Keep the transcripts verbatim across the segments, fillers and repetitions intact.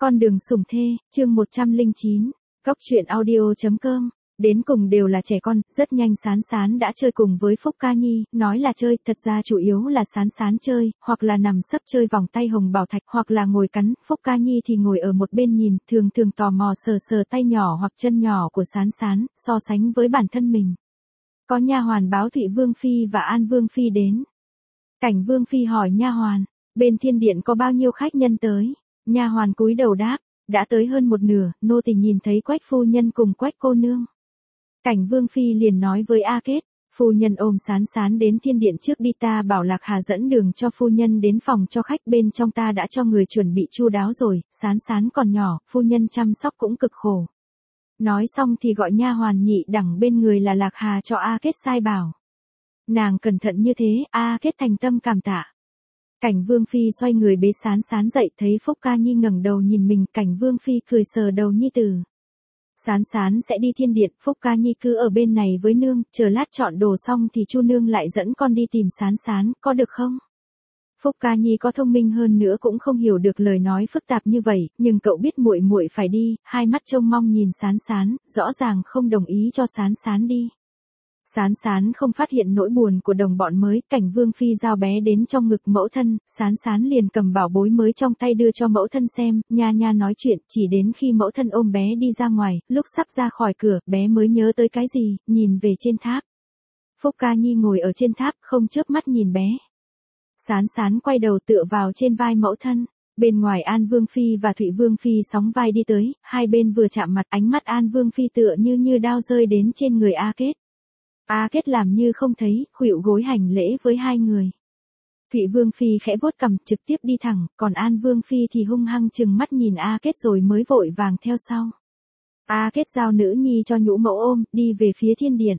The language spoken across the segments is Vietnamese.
Con đường sủng thê, chương một trăm lẻ chín, Cóc truyện audio chấm com. Đến cùng đều là trẻ con, rất nhanh Sán Sán đã chơi cùng với Phúc Ca Nhi, nói là chơi, thật ra chủ yếu là Sán Sán chơi, hoặc là nằm sấp chơi vòng tay hồng bảo thạch, hoặc là ngồi cắn, Phúc Ca Nhi thì ngồi ở một bên nhìn, thường thường tò mò sờ sờ tay nhỏ hoặc chân nhỏ của Sán Sán, so sánh với bản thân mình. Có nha hoàn báo Thụy Vương Phi và An Vương Phi đến. Cảnh Vương Phi hỏi nha hoàn, bên thiên điện có bao nhiêu khách nhân tới? Nha hoàn cúi đầu đáp, đã tới hơn một nửa, nô tỳ nhìn thấy Quách phu nhân cùng Quách cô nương. Cảnh Vương Phi liền nói với A Kết, phu nhân ôm Sán Sán đến thiên điện trước đi, ta bảo Lạc Hà dẫn đường cho phu nhân đến phòng cho khách, bên trong ta đã cho người chuẩn bị chu đáo rồi, Sán Sán còn nhỏ, phu nhân chăm sóc cũng cực khổ. Nói xong thì gọi nha hoàn nhị đẳng bên người là Lạc Hà cho A Kết sai bảo. Nàng cẩn thận như thế, A Kết thành tâm cảm tạ. Cảnh Vương Phi xoay người bế Sán Sán dậy, thấy Phúc Ca Nhi ngẩng đầu nhìn mình, Cảnh Vương Phi cười sờ đầu nhi tử. Sán Sán sẽ đi thiên điện, Phúc Ca Nhi cứ ở bên này với nương, chờ lát chọn đồ xong thì chu nương lại dẫn con đi tìm Sán Sán, có được không? Phúc Ca Nhi có thông minh hơn nữa cũng không hiểu được lời nói phức tạp như vậy, nhưng cậu biết muội muội phải đi, hai mắt trông mong nhìn Sán Sán, rõ ràng không đồng ý cho Sán Sán đi. Sán Sán không phát hiện nỗi buồn của đồng bọn mới, Cảnh Vương Phi giao bé đến trong ngực mẫu thân, Sán Sán liền cầm bảo bối mới trong tay đưa cho mẫu thân xem, nha nha nói chuyện, chỉ đến khi mẫu thân ôm bé đi ra ngoài, lúc sắp ra khỏi cửa, bé mới nhớ tới cái gì, nhìn về trên tháp. Phúc Ca Nhi ngồi ở trên tháp, không chớp mắt nhìn bé. Sán Sán quay đầu tựa vào trên vai mẫu thân. Bên ngoài An Vương Phi và Thụy Vương Phi sóng vai đi tới, hai bên vừa chạm mặt, ánh mắt An Vương Phi tựa như như đao rơi đến trên người A Kết. A Kết làm như không thấy, khuỵu gối hành lễ với hai người. Thụy Vương Phi khẽ vuốt cằm, trực tiếp đi thẳng, còn An Vương Phi thì hung hăng chừng mắt nhìn A Kết rồi mới vội vàng theo sau. A Kết giao nữ nhi cho nhũ mẫu ôm, đi về phía thiên điện.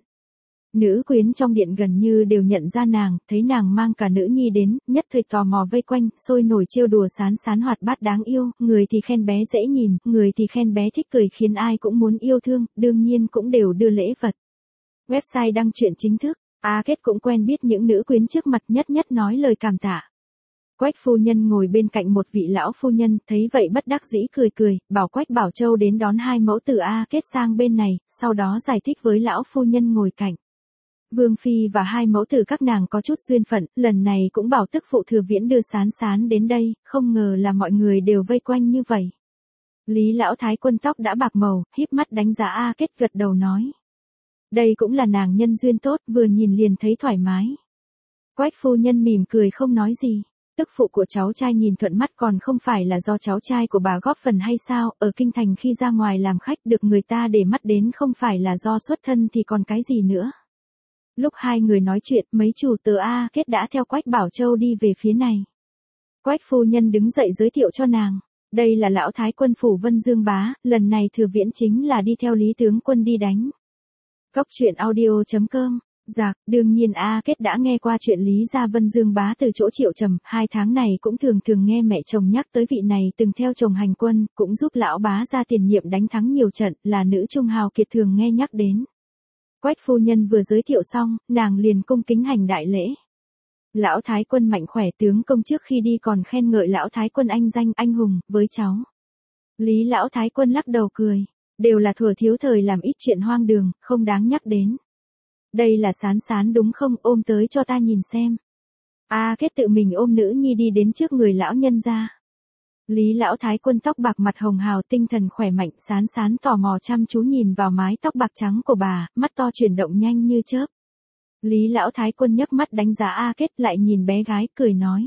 Nữ quyến trong điện gần như đều nhận ra nàng, thấy nàng mang cả nữ nhi đến, nhất thời tò mò vây quanh, sôi nổi trêu đùa Sán Sán hoạt bát đáng yêu, người thì khen bé dễ nhìn, người thì khen bé thích cười khiến ai cũng muốn yêu thương, đương nhiên cũng đều đưa lễ vật. Website đăng truyện chính thức, A Kết cũng quen biết những nữ quyến trước mặt, nhất nhất nói lời cảm tạ. Quách phu nhân ngồi bên cạnh một vị lão phu nhân, thấy vậy bất đắc dĩ cười cười, bảo Quách Bảo Châu đến đón hai mẫu tử A Kết sang bên này, sau đó giải thích với lão phu nhân ngồi cạnh. Vương Phi và hai mẫu tử các nàng có chút duyên phận, lần này cũng bảo tức phụ Thừa Viễn đưa Sán Sán đến đây, không ngờ là mọi người đều vây quanh như vậy. Lý lão thái quân tóc đã bạc màu, híp mắt đánh giá A Kết, gật đầu nói. Đây cũng là nàng nhân duyên tốt, vừa nhìn liền thấy thoải mái. Quách phu nhân mỉm cười không nói gì. Tức phụ của cháu trai nhìn thuận mắt, còn không phải là do cháu trai của bà góp phần hay sao, ở kinh thành khi ra ngoài làm khách được người ta để mắt đến không phải là do xuất thân thì còn cái gì nữa. Lúc hai người nói chuyện, mấy chủ tớ A Kết đã theo Quách Bảo Châu đi về phía này. Quách phu nhân đứng dậy giới thiệu cho nàng. Đây là lão thái quân phủ Vân Dương Bá, lần này Thừa Viễn chính là đi theo Lý tướng quân đi đánh. Cóc truyện audio chấm com. Dạ, đương nhiên A Kết đã nghe qua chuyện Lý gia Vân Dương Bá từ chỗ Triệu Trầm, hai tháng này cũng thường thường nghe mẹ chồng nhắc tới vị này từng theo chồng hành quân, cũng giúp lão bá gia tiền nhiệm đánh thắng nhiều trận, là nữ trung hào kiệt thường nghe nhắc đến. Quách phu nhân vừa giới thiệu xong, nàng liền cung kính hành đại lễ. Lão thái quân mạnh khỏe, tướng công trước khi đi còn khen ngợi lão thái quân anh danh anh hùng với cháu. Lý lão thái quân lắc đầu cười. Đều là thuở thiếu thời làm ít chuyện hoang đường, không đáng nhắc đến. Đây là Sán Sán đúng không, ôm tới cho ta nhìn xem. A Kết tự mình ôm nữ nhi đi đến trước người lão nhân gia. Lý lão thái quân tóc bạc mặt hồng hào, tinh thần khỏe mạnh, Sán Sán tò mò chăm chú nhìn vào mái tóc bạc trắng của bà, mắt to chuyển động nhanh như chớp. Lý lão thái quân nhấc mắt đánh giá A Kết, lại nhìn bé gái, cười nói.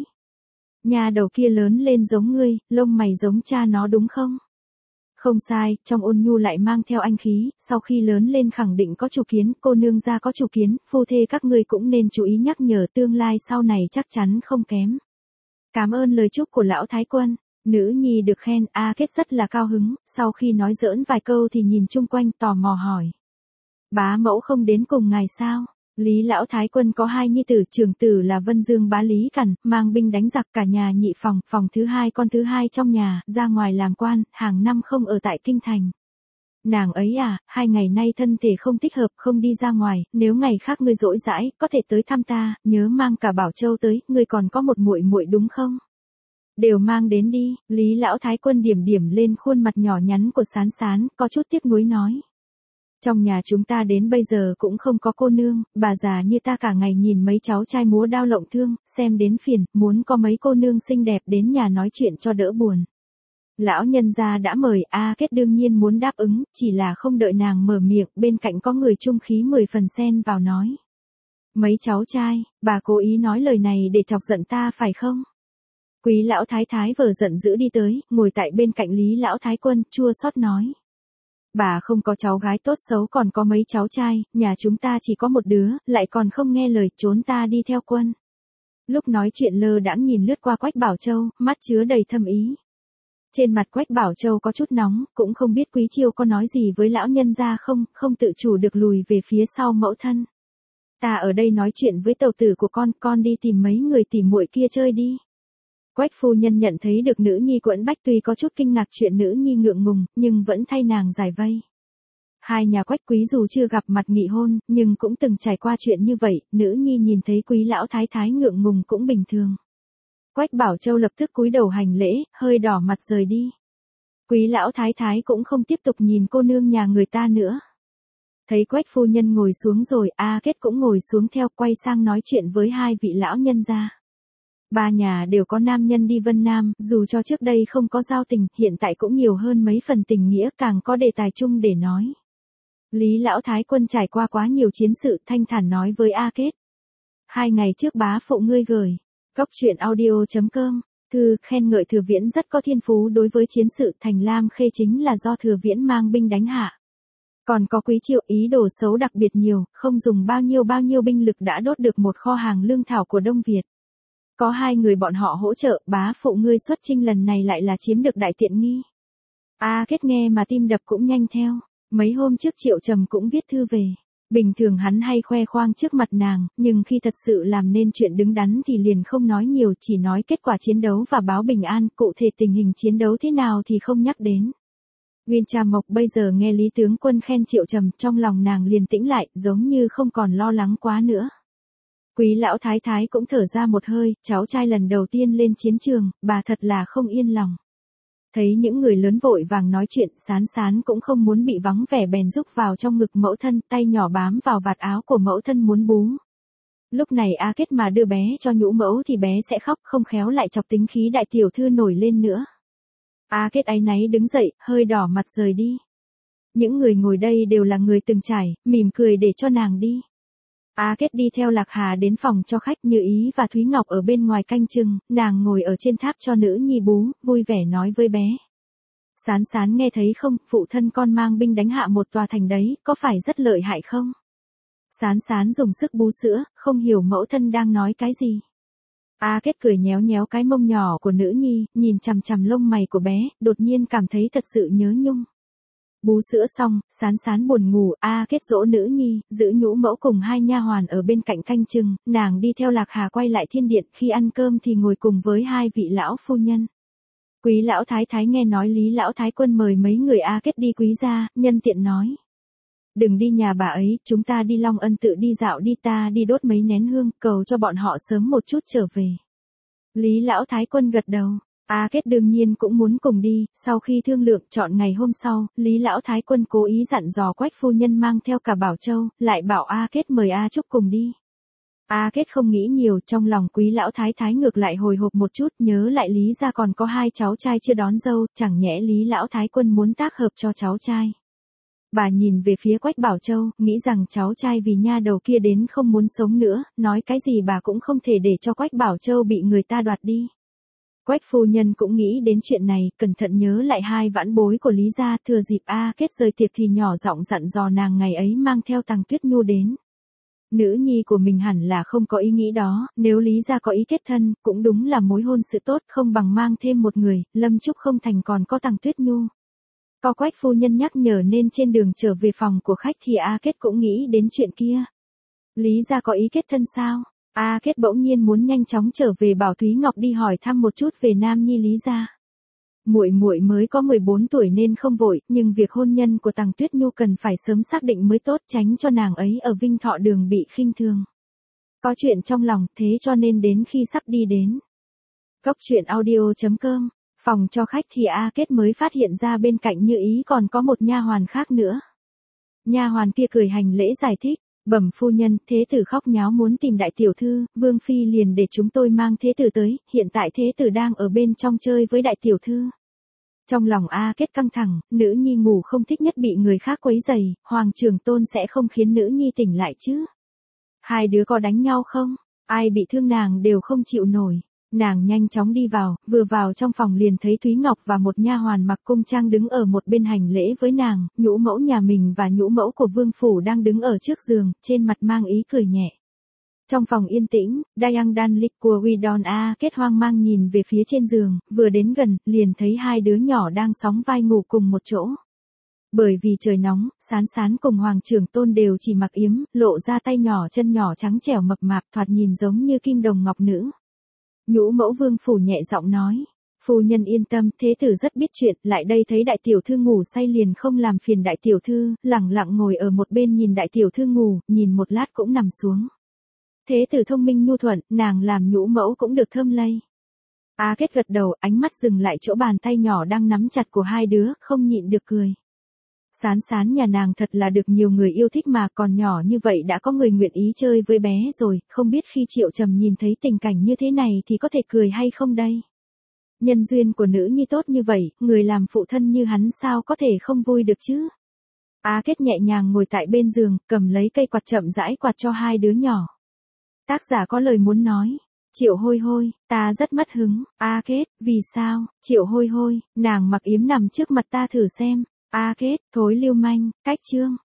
Nhà đầu kia lớn lên giống ngươi, lông mày giống cha nó đúng không? Không sai, trong ôn nhu lại mang theo anh khí, sau khi lớn lên khẳng định có chủ kiến, cô nương gia có chủ kiến, phu thê các ngươi cũng nên chú ý nhắc nhở, tương lai sau này chắc chắn không kém. Cảm ơn lời chúc của lão thái quân, nữ nhi được khen, A Kết rất là cao hứng, sau khi nói giỡn vài câu thì nhìn chung quanh tò mò hỏi. Bá mẫu không đến cùng ngài sao? Lý lão thái quân có hai nhi tử, trưởng tử là Vân Dương Bá Lý Cẩn, mang binh đánh giặc, cả nhà nhị phòng, phòng thứ hai con thứ hai trong nhà, ra ngoài làm quan, hàng năm không ở tại kinh thành. Nàng ấy à, hai ngày nay thân thể không thích hợp, không đi ra ngoài, nếu ngày khác ngươi rỗi rãi, có thể tới thăm ta, nhớ mang cả Bảo Châu tới, ngươi còn có một muội muội đúng không? Đều mang đến đi, Lý Lão Thái Quân điểm điểm lên khuôn mặt nhỏ nhắn của Sán Sán, có chút tiếc nuối nói. Trong nhà chúng ta đến bây giờ cũng không có cô nương, bà già như ta cả ngày nhìn mấy cháu trai múa đao lộng thương, xem đến phiền, muốn có mấy cô nương xinh đẹp đến nhà nói chuyện cho đỡ buồn. Lão nhân gia đã mời, A Kết đương nhiên muốn đáp ứng, chỉ là không đợi nàng mở miệng, bên cạnh có người trung khí mười phần xen vào nói. Mấy cháu trai, bà cố ý nói lời này để chọc giận ta phải không? Quý lão thái thái vờ giận dữ đi tới, ngồi tại bên cạnh Lý Lão Thái Quân, chua xót nói. Bà không có cháu gái tốt xấu còn có mấy cháu trai, nhà chúng ta chỉ có một đứa, lại còn không nghe lời trốn ta đi theo quân. Lúc nói chuyện lơ đãng nhìn lướt qua Quách Bảo Châu, mắt chứa đầy thâm ý. Trên mặt Quách Bảo Châu có chút nóng, cũng không biết Quý Chiêu có nói gì với lão nhân gia không, không tự chủ được lùi về phía sau mẫu thân. Ta ở đây nói chuyện với tàu tử của con, con đi tìm mấy người tỉ muội kia chơi đi. Quách phu nhân nhận thấy được nữ nhi Quẫn Bách tuy có chút kinh ngạc chuyện nữ nhi ngượng ngùng, nhưng vẫn thay nàng giải vây. Hai nhà Quách Quý dù chưa gặp mặt nghị hôn, nhưng cũng từng trải qua chuyện như vậy, nữ nhi nhìn thấy Quý lão thái thái ngượng ngùng cũng bình thường. Quách Bảo Châu lập tức cúi đầu hành lễ, hơi đỏ mặt rời đi. Quý lão thái thái cũng không tiếp tục nhìn cô nương nhà người ta nữa. Thấy Quách phu nhân ngồi xuống rồi, A Kết cũng ngồi xuống theo, quay sang nói chuyện với hai vị lão nhân gia. Ba nhà đều có nam nhân đi Vân Nam, dù cho trước đây không có giao tình, hiện tại cũng nhiều hơn mấy phần tình nghĩa, càng có đề tài chung để nói. Lý Lão Thái Quân trải qua quá nhiều chiến sự, thanh thản nói với A Kết. Hai ngày trước bá phụ ngươi gửi, cốc truyện audio chấm com, thư khen ngợi Thừa Viễn rất có thiên phú đối với chiến sự, Thành Lam Khê chính là do Thừa Viễn mang binh đánh hạ. Còn có Quý Chiêu ý đồ xấu đặc biệt nhiều, không dùng bao nhiêu bao nhiêu binh lực đã đốt được một kho hàng lương thảo của Đông Việt. Có hai người bọn họ hỗ trợ, bá phụ ngươi xuất chinh lần này lại là chiếm được đại tiện nghi. A Kết nghe mà tim đập cũng nhanh theo, mấy hôm trước Triệu Trầm cũng viết thư về. Bình thường hắn hay khoe khoang trước mặt nàng, nhưng khi thật sự làm nên chuyện đứng đắn thì liền không nói nhiều, chỉ nói kết quả chiến đấu và báo bình an, cụ thể tình hình chiến đấu thế nào thì không nhắc đến. Nguyên Trà Mộc bây giờ nghe Lý tướng quân khen Triệu Trầm, trong lòng nàng liền tĩnh lại, giống như không còn lo lắng quá nữa. Quý lão thái thái cũng thở ra một hơi, cháu trai lần đầu tiên lên chiến trường, bà thật là không yên lòng. Thấy những người lớn vội vàng nói chuyện, Sán Sán cũng không muốn bị vắng vẻ bèn rúc vào trong ngực mẫu thân, tay nhỏ bám vào vạt áo của mẫu thân muốn bú. Lúc này A Kết mà đưa bé cho nhũ mẫu thì bé sẽ khóc, không khéo lại chọc tính khí đại tiểu thư nổi lên nữa. A Kết áy náy đứng dậy, hơi đỏ mặt rời đi. Những người ngồi đây đều là người từng trải, mỉm cười để cho nàng đi. A Kết đi theo Lạc Hà đến phòng cho khách, Như Ý và Thúy Ngọc ở bên ngoài canh chừng, nàng ngồi ở trên tháp cho nữ nhi bú, vui vẻ nói với bé. Sán Sán nghe thấy không, phụ thân con mang binh đánh hạ một tòa thành đấy, có phải rất lợi hại không? Sán Sán dùng sức bú sữa, không hiểu mẫu thân đang nói cái gì. A Kết cười nhéo nhéo cái mông nhỏ của nữ nhi, nhìn chằm chằm lông mày của bé, đột nhiên cảm thấy thật sự nhớ nhung. Bú sữa xong, Sán Sán buồn ngủ, A Kết dỗ nữ nhi, giữ nhũ mẫu cùng hai nha hoàn ở bên cạnh canh chừng, nàng đi theo Lạc Hà quay lại thiên điện, khi ăn cơm thì ngồi cùng với hai vị lão phu nhân. Quý lão thái thái nghe nói Lý Lão Thái Quân mời mấy người A Kết đi quý gia, nhân tiện nói. Đừng đi nhà bà ấy, chúng ta đi Long Ân tự đi dạo đi, ta đi đốt mấy nén hương, cầu cho bọn họ sớm một chút trở về. Lý Lão Thái Quân gật đầu. A Kết đương nhiên cũng muốn cùng đi, sau khi thương lượng chọn ngày hôm sau, Lý Lão Thái Quân cố ý dặn dò Quách phu nhân mang theo cả Bảo Châu, lại bảo A Kết mời A Trúc cùng đi. A Kết không nghĩ nhiều, trong lòng Quý Lão Thái Thái ngược lại hồi hộp một chút, nhớ lại Lý gia còn có hai cháu trai chưa đón dâu, chẳng nhẽ Lý Lão Thái Quân muốn tác hợp cho cháu trai. Bà nhìn về phía Quách Bảo Châu, nghĩ rằng cháu trai vì nha đầu kia đến không muốn sống nữa, nói cái gì bà cũng không thể để cho Quách Bảo Châu bị người ta đoạt đi. Quách phu nhân cũng nghĩ đến chuyện này, cẩn thận nhớ lại hai vãn bối của Lý gia, thừa dịp A Kết rời tiệc thì nhỏ giọng dặn dò nàng ngày ấy mang theo Tằng Tuyết Nhu đến. Nữ nhi của mình hẳn là không có ý nghĩ đó, nếu Lý gia có ý kết thân, cũng đúng là mối hôn sự tốt, không bằng mang thêm một người, Lâm Trúc không thành còn có Tằng Tuyết Nhu. Có Quách phu nhân nhắc nhở nên trên đường trở về phòng của khách thì A Kết cũng nghĩ đến chuyện kia. Lý gia có ý kết thân sao? A Kết bỗng nhiên muốn nhanh chóng trở về bảo Thúy Ngọc đi hỏi thăm một chút về nam nhi Lý gia. Muội muội mới có mười bốn tuổi nên không vội, nhưng việc hôn nhân của Tằng Tuyết Nhu cần phải sớm xác định mới tốt, tránh cho nàng ấy ở Vinh Thọ Đường bị khinh thường. Có chuyện trong lòng, thế cho nên đến khi sắp đi đến Cóc truyện audio chấm com. Phòng cho khách thì A Kết mới phát hiện ra bên cạnh Như Ý còn có một nha hoàn khác nữa. Nha hoàn kia cười hành lễ giải thích, bẩm phu nhân, thế tử khóc nháo muốn tìm đại tiểu thư, vương phi liền để chúng tôi mang thế tử tới, hiện tại thế tử đang ở bên trong chơi với đại tiểu thư. Trong lòng A Kết căng thẳng, nữ nhi ngủ không thích nhất bị người khác quấy rầy, hoàng trưởng tôn sẽ không khiến nữ nhi tỉnh lại chứ. Hai đứa có đánh nhau không? Ai bị thương nàng đều không chịu nổi. Nàng nhanh chóng đi vào, vừa vào trong phòng liền thấy Thúy Ngọc và một nha hoàn mặc cung trang đứng ở một bên hành lễ với nàng, nhũ mẫu nhà mình và nhũ mẫu của vương phủ đang đứng ở trước giường, trên mặt mang ý cười nhẹ. Trong phòng yên tĩnh, Dayang Dan Lik của Widon A Kết hoang mang nhìn về phía trên giường, vừa đến gần, liền thấy hai đứa nhỏ đang sóng vai ngủ cùng một chỗ. Bởi vì trời nóng, Sán Sán cùng Hoàng trưởng tôn đều chỉ mặc yếm, lộ ra tay nhỏ chân nhỏ trắng trẻo mập mạp thoạt nhìn giống như kim đồng ngọc nữ. Nhũ mẫu vương phủ nhẹ giọng nói, phu nhân yên tâm, thế tử rất biết chuyện, lại đây thấy đại tiểu thư ngủ say liền không làm phiền đại tiểu thư, lẳng lặng ngồi ở một bên nhìn đại tiểu thư ngủ, nhìn một lát cũng nằm xuống. Thế tử thông minh nhu thuận, nàng làm nhũ mẫu cũng được thơm lây. A Kết gật đầu, ánh mắt dừng lại chỗ bàn tay nhỏ đang nắm chặt của hai đứa, không nhịn được cười. Sán Sán nhà nàng thật là được nhiều người yêu thích mà, còn nhỏ như vậy đã có người nguyện ý chơi với bé rồi, không biết khi Triệu Trầm nhìn thấy tình cảnh như thế này thì có thể cười hay không đây. Nhân duyên của nữ nhi tốt như vậy, người làm phụ thân như hắn sao có thể không vui được chứ. A Kết nhẹ nhàng ngồi tại bên giường, cầm lấy cây quạt chậm rãi quạt cho hai đứa nhỏ. Tác giả có lời muốn nói. Triệu Hôi Hôi, ta rất mất hứng. A Kết, vì sao? Triệu Hôi Hôi, nàng mặc yếm nằm trước mặt ta thử xem. A Kết, thối lưu manh, cách chương.